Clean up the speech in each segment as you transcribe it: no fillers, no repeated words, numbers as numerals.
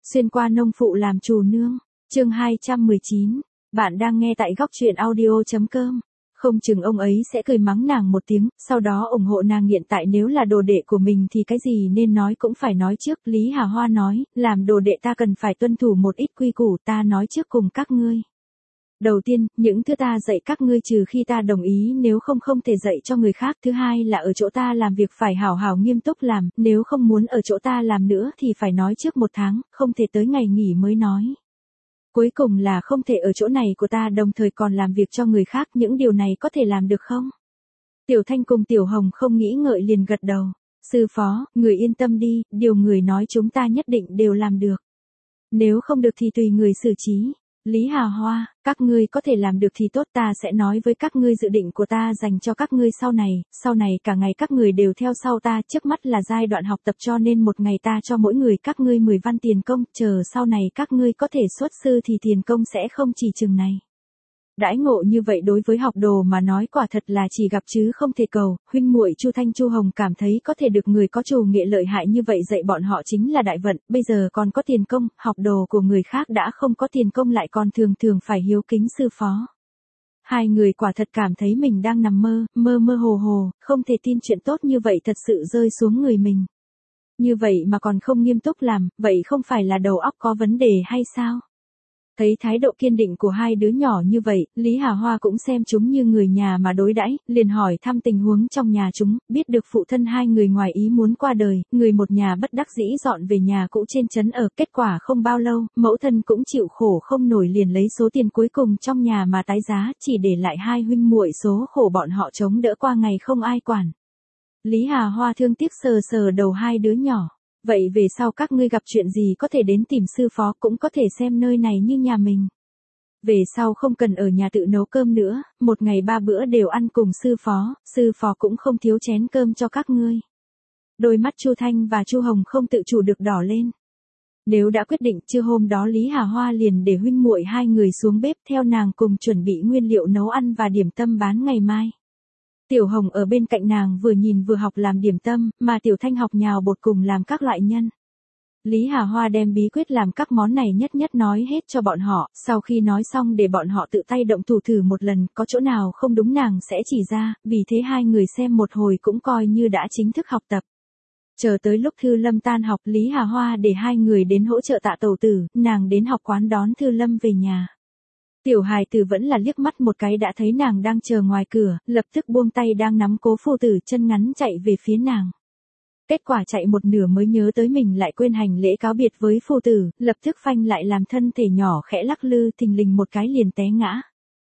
Xuyên qua nông phụ làm chủ nương. Chương 219. Bạn đang nghe tại góc truyện audio.com. Không chừng ông ấy sẽ cười mắng nàng một tiếng, sau đó ủng hộ nàng hiện tại nếu là đồ đệ của mình thì cái gì nên nói cũng phải nói trước. Lý Hà Hoa nói, làm đồ đệ ta cần phải tuân thủ một ít quy củ, ta nói trước cùng các ngươi. Đầu tiên, những thứ ta dạy các ngươi trừ khi ta đồng ý, nếu không không thể dạy cho người khác. Thứ hai là ở chỗ ta làm việc phải hảo hảo nghiêm túc làm, nếu không muốn ở chỗ ta làm nữa thì phải nói trước 1 tháng, không thể tới ngày nghỉ mới nói. Cuối cùng là không thể ở chỗ này của ta đồng thời còn làm việc cho người khác, những điều này có thể làm được không? Tiểu Thanh cùng Tiểu Hồng không nghĩ ngợi liền gật đầu. Sư phó, người yên tâm đi, điều người nói chúng ta nhất định đều làm được. Nếu không được thì tùy người xử trí. Lý Hà Hoa, các ngươi có thể làm được thì tốt, ta sẽ nói với các ngươi dự định của ta dành cho các ngươi sau này cả ngày các người đều theo sau ta, trước mắt là giai đoạn học tập cho nên một ngày ta cho mỗi người các ngươi 10 văn tiền công, chờ sau này các ngươi có thể xuất sư thì tiền công sẽ không chỉ chừng này. Đãi ngộ như vậy đối với học đồ mà nói quả thật là chỉ gặp chứ không thể cầu. Huynh muội Chu Thanh Chu Hồng cảm thấy có thể được người có trù nghệ lợi hại như vậy dạy bọn họ chính là đại vận, bây giờ còn có tiền công, học đồ của người khác đã không có tiền công lại còn thường thường phải hiếu kính sư phó. Hai người quả thật cảm thấy mình đang nằm mơ hồ, không thể tin chuyện tốt như vậy thật sự rơi xuống người mình. Như vậy mà còn không nghiêm túc làm, vậy không phải là đầu óc có vấn đề hay sao? Thấy thái độ kiên định của hai đứa nhỏ như vậy, Lý Hà Hoa cũng xem chúng như người nhà mà đối đãi, liền hỏi thăm tình huống trong nhà chúng, biết được phụ thân hai người ngoài ý muốn qua đời, người một nhà bất đắc dĩ dọn về nhà cũ trên trấn ở, kết quả không bao lâu, mẫu thân cũng chịu khổ không nổi liền lấy số tiền cuối cùng trong nhà mà tái giá, chỉ để lại hai huynh muội số khổ bọn họ chống đỡ qua ngày không ai quản. Lý Hà Hoa thương tiếc sờ đầu hai đứa nhỏ. Vậy về sau các ngươi gặp chuyện gì có thể đến tìm sư phó, cũng có thể xem nơi này như nhà mình. Về sau không cần ở nhà tự nấu cơm nữa, một ngày 3 bữa đều ăn cùng sư phó cũng không thiếu chén cơm cho các ngươi. Đôi mắt Chu Thanh và Chu Hồng không tự chủ được đỏ lên. Nếu đã quyết định, trưa hôm đó Lý Hà Hoa liền để huynh muội hai người xuống bếp theo nàng cùng chuẩn bị nguyên liệu nấu ăn và điểm tâm bán ngày mai. Tiểu Hồng ở bên cạnh nàng vừa nhìn vừa học làm điểm tâm, mà Tiểu Thanh học nhào bột cùng làm các loại nhân. Lý Hà Hoa đem bí quyết làm các món này nhất nói hết cho bọn họ, sau khi nói xong để bọn họ tự tay động thủ thử một lần, có chỗ nào không đúng nàng sẽ chỉ ra, vì thế hai người xem một hồi cũng coi như đã chính thức học tập. Chờ tới lúc Thư Lâm tan học, Lý Hà Hoa để hai người đến hỗ trợ Tạ Tẩu Tử, nàng đến học quán đón Thư Lâm về nhà. Tiểu hài tử vẫn là liếc mắt một cái đã thấy nàng đang chờ ngoài cửa, lập tức buông tay đang nắm Cố Phu Tử chân ngắn chạy về phía nàng. Kết quả chạy một nửa mới nhớ tới mình lại quên hành lễ cáo biệt với Phu Tử, lập tức phanh lại làm thân thể nhỏ khẽ lắc lư, thình lình một cái liền té ngã.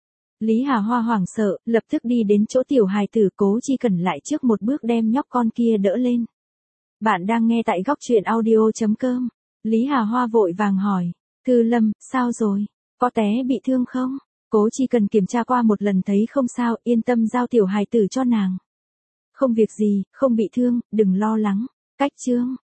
Lý Hà Hoa hoảng sợ, lập tức đi đến chỗ tiểu hài tử, Cố Chi Cẩn lại trước một bước đem nhóc con kia đỡ lên. Bạn đang nghe tại góc truyện audio.com. Lý Hà Hoa vội vàng hỏi, Thư Lâm, sao rồi? Có té bị thương không? Cố Chi Cần kiểm tra qua một lần thấy không sao, yên tâm giao tiểu hài tử cho nàng. Không việc gì, không bị thương, đừng lo lắng. Cách chương.